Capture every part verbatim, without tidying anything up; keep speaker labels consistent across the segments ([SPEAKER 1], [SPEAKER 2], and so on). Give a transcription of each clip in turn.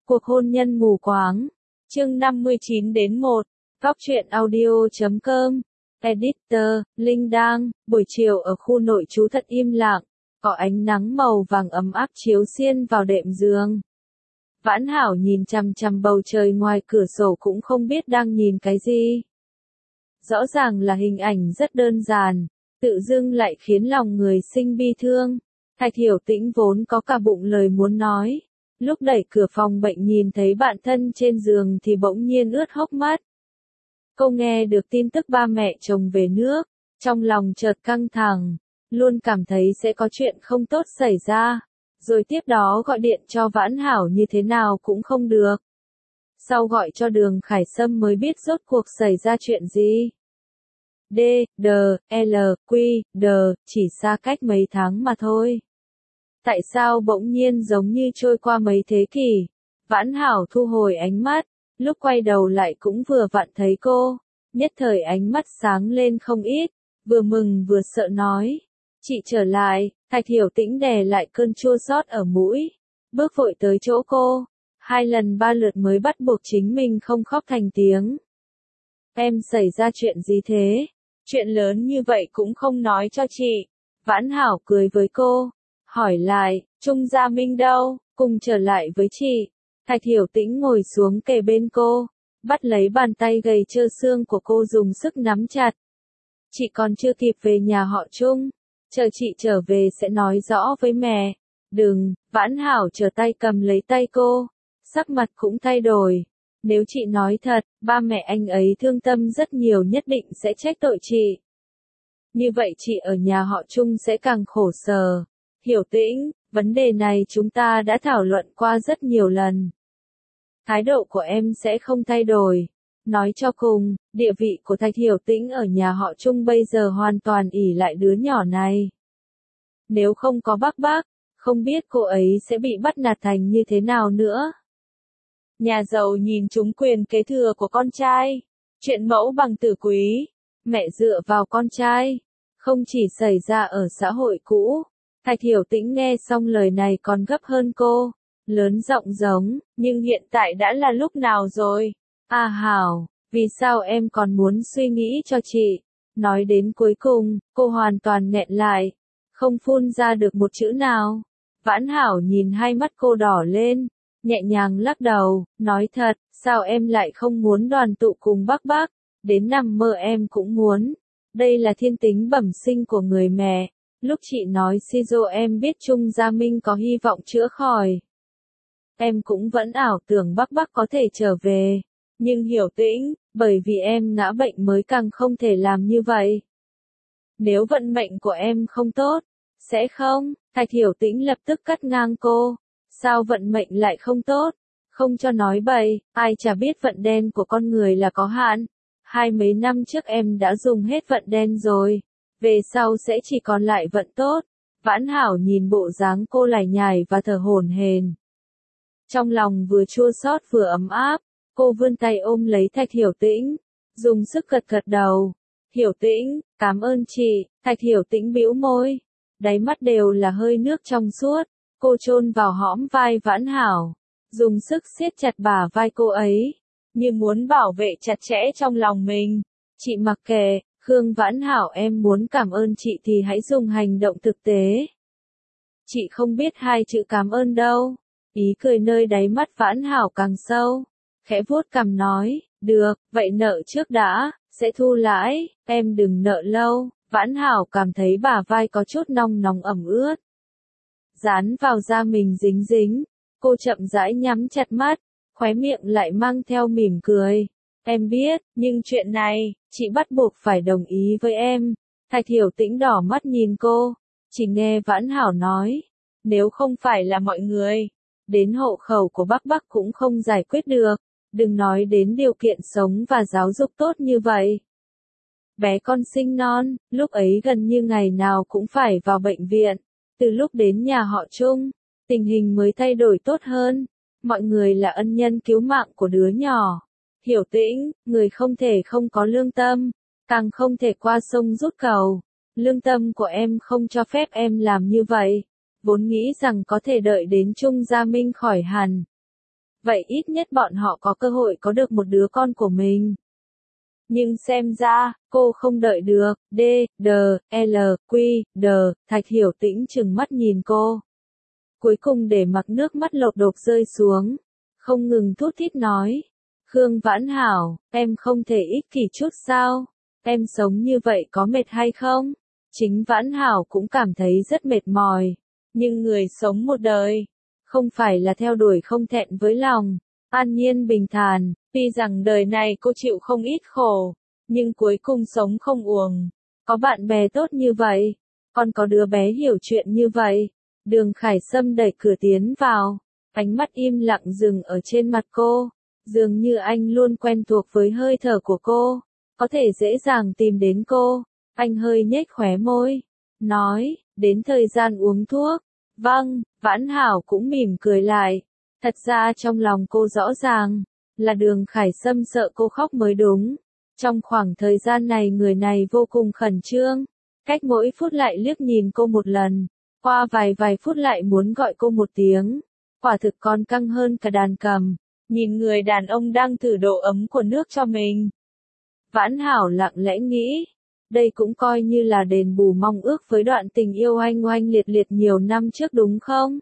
[SPEAKER 1] Cuộc hôn nhân mù quáng. Chương năm mươi chín đến một. Góc truyện audio chấm com. Editor, Linh Đang. Buổi chiều ở khu nội trú thật im lặng. Có ánh nắng màu vàng ấm áp chiếu xiên vào đệm giường. Vãn Hảo nhìn chằm chằm bầu trời ngoài cửa sổ cũng không biết đang nhìn cái gì. Rõ ràng là hình ảnh rất đơn giản, tự dưng lại khiến lòng người sinh bi thương. Thạch Hiểu Tĩnh vốn có cả bụng lời muốn nói. Lúc đẩy cửa phòng bệnh nhìn thấy bạn thân trên giường thì bỗng nhiên ướt hốc mắt. Cô nghe được tin tức ba mẹ chồng về nước, trong lòng chợt căng thẳng, luôn cảm thấy sẽ có chuyện không tốt xảy ra. Rồi tiếp đó gọi điện cho Vãn Hảo như thế nào cũng không được. Sau gọi cho Đường Khải Sâm mới biết rốt cuộc xảy ra chuyện gì. D, D, L, Q, D, chỉ xa cách mấy tháng mà thôi. Tại sao bỗng nhiên giống như trôi qua mấy thế kỷ? Vãn Hảo thu hồi ánh mắt, lúc quay đầu lại cũng vừa vặn thấy cô, nhất thời ánh mắt sáng lên không ít, vừa mừng vừa sợ nói. Chị trở lại. Thạch Hiểu Tĩnh đè lại cơn chua xót ở mũi, bước vội tới chỗ cô, hai lần ba lượt mới bắt buộc chính mình không khóc thành tiếng. Em xảy ra chuyện gì thế? Chuyện lớn như vậy cũng không nói cho chị. Vãn Hảo cười với cô, hỏi lại, Trung Gia Minh đâu, cùng trở lại với chị. Thạch Hiểu Tĩnh ngồi xuống kề bên cô, bắt lấy bàn tay gầy trơ xương của cô dùng sức nắm chặt. Chị còn chưa kịp về nhà họ Trung. Chờ chị trở về sẽ nói rõ với mẹ. Đừng, Vãn Hảo trở tay cầm lấy tay cô, sắc mặt cũng thay đổi. Nếu chị nói thật, ba mẹ anh ấy thương tâm rất nhiều nhất định sẽ trách tội chị. Như vậy chị ở nhà họ Trung sẽ càng khổ sở. Hiểu Tĩnh, vấn đề này chúng ta đã thảo luận qua rất nhiều lần. Thái độ của em sẽ không thay đổi. Nói cho cùng, địa vị của Thạch Hiểu Tĩnh ở nhà họ Trung bây giờ hoàn toàn ỷ lại đứa nhỏ này. Nếu không có bác bác, không biết cô ấy sẽ bị bắt nạt thành như thế nào nữa. Nhà giàu nhìn trúng quyền kế thừa của con trai. Chuyện mẫu bằng tử quý. Mẹ dựa vào con trai. Không chỉ xảy ra ở xã hội cũ. Thạch Hiểu Tĩnh nghe xong lời này còn gấp hơn cô. Lớn giọng giống, nhưng hiện tại đã là lúc nào rồi? À Hảo, vì sao em còn muốn suy nghĩ cho chị? Nói đến cuối cùng, cô hoàn toàn nghẹn lại, không phun ra được một chữ nào. Vãn Hảo nhìn hai mắt cô đỏ lên, nhẹ nhàng lắc đầu, nói thật, sao em lại không muốn đoàn tụ cùng bác bác? Đến nằm mơ em cũng muốn. Đây là thiên tính bẩm sinh của người mẹ. Lúc chị nói Shizu em biết Trung Gia Minh có hy vọng chữa khỏi. Em cũng vẫn ảo tưởng bác bác có thể trở về. Nhưng Hiểu Tĩnh, bởi vì em ngã bệnh mới càng không thể làm như vậy. Nếu vận mệnh của em không tốt, sẽ không? Thạch Hiểu Tĩnh lập tức cắt ngang cô. Sao vận mệnh lại không tốt? Không cho nói bậy, ai chả biết vận đen của con người là có hạn. Hai mấy năm trước em đã dùng hết vận đen rồi. Về sau sẽ chỉ còn lại vận tốt. Vãn Hảo nhìn bộ dáng cô lải nhải và thở hổn hển. Trong lòng vừa chua xót vừa ấm áp. Cô vươn tay ôm lấy Thạch Hiểu Tĩnh, dùng sức gật gật đầu. Hiểu Tĩnh, cảm ơn chị. Thạch Hiểu Tĩnh bĩu môi, đáy mắt đều là hơi nước trong suốt. Cô chôn vào hõm vai Vãn Hảo, dùng sức siết chặt bả vai cô ấy, như muốn bảo vệ chặt chẽ trong lòng mình. Chị mặc kệ, Khương Vãn Hảo em muốn cảm ơn chị thì hãy dùng hành động thực tế. Chị không biết hai chữ cảm ơn đâu. Ý cười nơi đáy mắt Vãn Hảo càng sâu. Khẽ vuốt cằm nói, được, vậy nợ trước đã, sẽ thu lãi, em đừng nợ lâu. Vãn Hảo cảm thấy bả vai có chút nong nóng ẩm ướt. Dán vào da mình dính dính, cô chậm rãi nhắm chặt mắt, khóe miệng lại mang theo mỉm cười. Em biết, nhưng chuyện này, chị bắt buộc phải đồng ý với em. Thạch Hiểu Tĩnh đỏ mắt nhìn cô, chỉ nghe Vãn Hảo nói, nếu không phải là mọi người, đến hộ khẩu của bác bác cũng không giải quyết được. Đừng nói đến điều kiện sống và giáo dục tốt như vậy. Bé con sinh non, lúc ấy gần như ngày nào cũng phải vào bệnh viện. Từ lúc đến nhà họ Trung, tình hình mới thay đổi tốt hơn. Mọi người là ân nhân cứu mạng của đứa nhỏ. Hiểu Tĩnh, người không thể không có lương tâm, càng không thể qua sông rút cầu. Lương tâm của em không cho phép em làm như vậy. Vốn nghĩ rằng có thể đợi đến Trung Gia Minh khỏi hẳn. vậy ít nhất bọn họ có cơ hội có được một đứa con của mình. Nhưng xem ra, cô không đợi được, D, D, L, Q, D, Thạch Hiểu Tĩnh trừng mắt nhìn cô. Cuối cùng để mặc nước mắt lột đột rơi xuống, không ngừng thút thít nói. Khương Vãn Hảo, em không thể ích kỷ chút sao? Em sống như vậy có mệt hay không? Chính Vãn Hảo cũng cảm thấy rất mệt mỏi. Nhưng người sống một đời, không phải là theo đuổi không thẹn với lòng, an nhiên bình thản, tuy rằng đời này cô chịu không ít khổ, nhưng cuối cùng sống không uổng. Có bạn bè tốt như vậy, còn có đứa bé hiểu chuyện như vậy. Đường Khải Sâm đẩy cửa tiến vào, ánh mắt im lặng dừng ở trên mặt cô, dường như anh luôn quen thuộc với hơi thở của cô, có thể dễ dàng tìm đến cô. Anh hơi nhếch khóe môi, nói, đến thời gian uống thuốc. Vâng, Vãn Hảo cũng mỉm cười lại. Thật ra trong lòng cô rõ ràng, là Đường Khải Sâm sợ cô khóc mới đúng. Trong khoảng thời gian này người này vô cùng khẩn trương, cách mỗi phút lại liếc nhìn cô một lần, qua vài vài phút lại muốn gọi cô một tiếng. Quả thực còn căng hơn cả đàn cầm, nhìn người đàn ông đang thử độ ấm của nước cho mình. Vãn Hảo lặng lẽ nghĩ, đây cũng coi như là đền bù mong ước với đoạn tình yêu oanh oanh liệt liệt nhiều năm trước đúng không?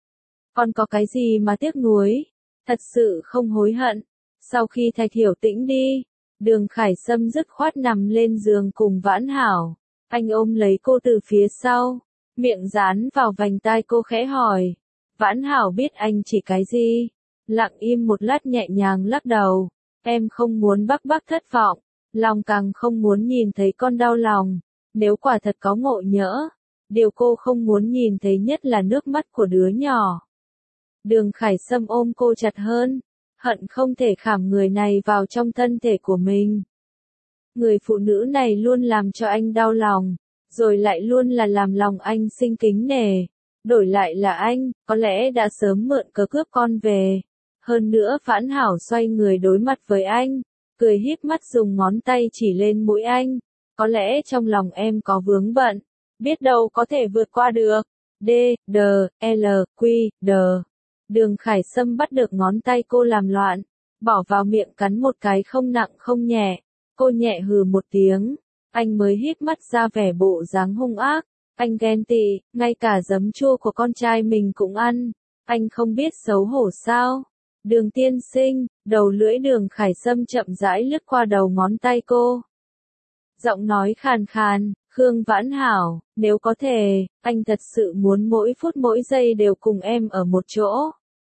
[SPEAKER 1] Còn có cái gì mà tiếc nuối? Thật sự không hối hận. Sau khi Thạch Hiểu Tĩnh đi, Đường Khải Sâm dứt khoát nằm lên giường cùng Vãn Hảo. Anh ôm lấy cô từ phía sau, miệng dán vào vành tai cô khẽ hỏi. Vãn Hảo biết anh chỉ cái gì, lặng im một lát nhẹ nhàng lắc đầu. Em không muốn bác bác thất vọng, lòng càng không muốn nhìn thấy con đau lòng. Nếu quả thật có ngộ nhỡ, điều cô không muốn nhìn thấy nhất là nước mắt của đứa nhỏ. Đường Khải Sâm ôm cô chặt hơn, hận không thể khảm người này vào trong thân thể của mình. Người phụ nữ này luôn làm cho anh đau lòng, rồi lại luôn là làm lòng anh sinh kính nể. Đổi lại là anh, có lẽ đã sớm mượn cớ cướp con về. Hơn nữa Vãn Hảo xoay người đối mặt với anh, cười híp mắt dùng ngón tay chỉ lên mũi anh. Có lẽ trong lòng em có vướng bận, biết đâu có thể vượt qua được. D, D, L, Q, D. Đường Khải Sâm bắt được ngón tay cô làm loạn, bỏ vào miệng cắn một cái không nặng không nhẹ. Cô nhẹ hừ một tiếng, anh mới híp mắt ra vẻ bộ dáng hung ác. Anh ghen tị, ngay cả giấm chua của con trai mình cũng ăn. Anh không biết xấu hổ sao? Đường tiên sinh, đầu lưỡi Đường Khải Sâm chậm rãi lướt qua đầu ngón tay cô. Giọng nói khàn khàn, Khương Vãn Hảo, nếu có thể, anh thật sự muốn mỗi phút mỗi giây đều cùng em ở một chỗ.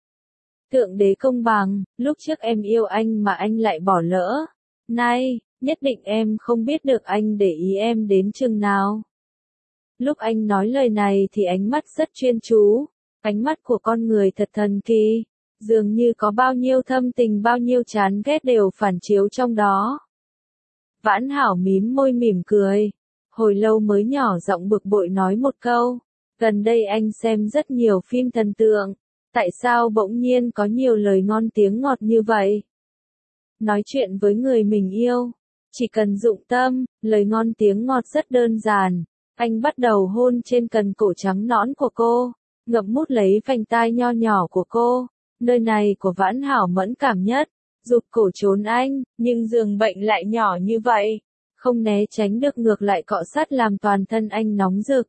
[SPEAKER 1] Thượng đế công bằng, lúc trước em yêu anh mà anh lại bỏ lỡ. Nay, nhất định em không biết được anh để ý em đến chừng nào. Lúc anh nói lời này thì ánh mắt rất chuyên chú, ánh mắt của con người thật thần kỳ, dường như có bao nhiêu thâm tình bao nhiêu chán ghét đều phản chiếu trong đó. Vãn Hảo mím môi mỉm cười, hồi lâu mới nhỏ giọng bực bội nói một câu, gần đây anh xem rất nhiều phim thần tượng, tại sao bỗng nhiên có nhiều lời ngon tiếng ngọt như vậy? Nói chuyện với người mình yêu, chỉ cần dụng tâm, lời ngon tiếng ngọt rất đơn giản. Anh bắt đầu hôn trên cần cổ trắng nõn của cô, ngậm mút lấy vành tai nho nhỏ của cô, nơi này của Vãn Hảo mẫn cảm nhất, rụt cổ trốn anh, nhưng giường bệnh lại nhỏ như vậy, không né tránh được ngược lại cọ sát làm toàn thân anh nóng rực.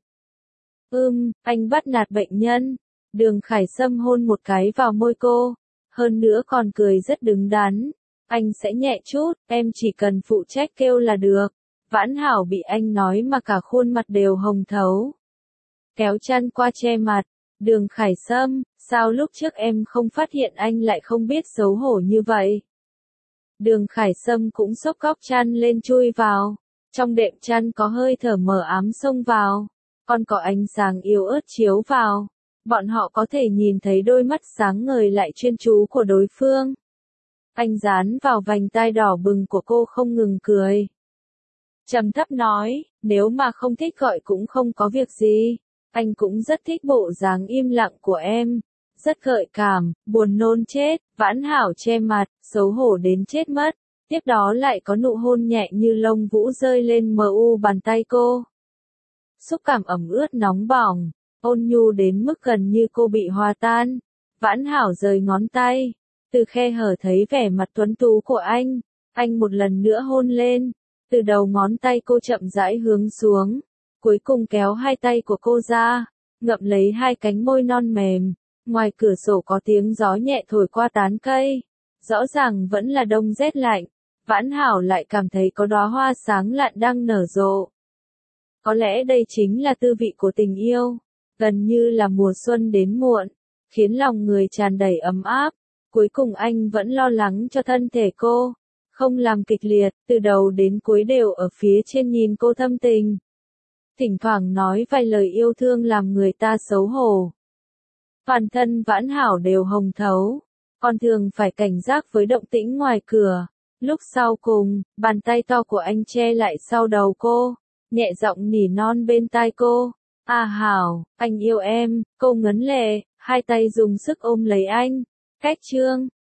[SPEAKER 1] Ưm, anh bắt nạt bệnh nhân. Đường Khải Sâm hôn một cái vào môi cô, hơn nữa còn cười rất đứng đắn. Anh sẽ nhẹ chút, em chỉ cần phụ trách kêu là được. Vãn Hảo bị anh nói mà cả khuôn mặt đều hồng thấu. Kéo chăn qua che mặt, Đường Khải Sâm, sao lúc trước em không phát hiện anh lại không biết xấu hổ như vậy? Đường Khải Sâm cũng xốc góc chăn lên chui vào, trong đệm chăn có hơi thở mờ ám xông vào, còn có ánh sáng yếu ớt chiếu vào, bọn họ có thể nhìn thấy đôi mắt sáng ngời lại chuyên chú của đối phương. Anh dán vào vành tai đỏ bừng của cô không ngừng cười. Trầm thấp nói, nếu mà không thích gọi cũng không có việc gì, anh cũng rất thích bộ dáng im lặng của em, rất gợi cảm, buồn nôn chết. Vãn Hảo che mặt, xấu hổ đến chết mất, tiếp đó lại có nụ hôn nhẹ như lông vũ rơi lên mờ u bàn tay cô. Xúc cảm ẩm ướt nóng bỏng, ôn nhu đến mức gần như cô bị hòa tan. Vãn Hảo rời ngón tay, từ khe hở thấy vẻ mặt tuấn tú của anh, anh một lần nữa hôn lên, từ đầu ngón tay cô chậm rãi hướng xuống, cuối cùng kéo hai tay của cô ra, ngậm lấy hai cánh môi non mềm, ngoài cửa sổ có tiếng gió nhẹ thổi qua tán cây, rõ ràng vẫn là đông rét lạnh, Vãn Hảo lại cảm thấy có đóa hoa sáng lạn đang nở rộ. Có lẽ đây chính là tư vị của tình yêu, gần như là mùa xuân đến muộn, khiến lòng người tràn đầy ấm áp. Cuối cùng anh vẫn lo lắng cho thân thể cô, không làm kịch liệt, từ đầu đến cuối đều ở phía trên nhìn cô thâm tình. Thỉnh thoảng nói vài lời yêu thương làm người ta xấu hổ. Toàn thân Vãn Hảo đều hồng thấu, còn thường phải cảnh giác với động tĩnh ngoài cửa. Lúc sau cùng, bàn tay to của anh che lại sau đầu cô, nhẹ giọng nỉ non bên tai cô. À Hảo, anh yêu em, cô ngấn lệ, hai tay dùng sức ôm lấy anh. Cách chương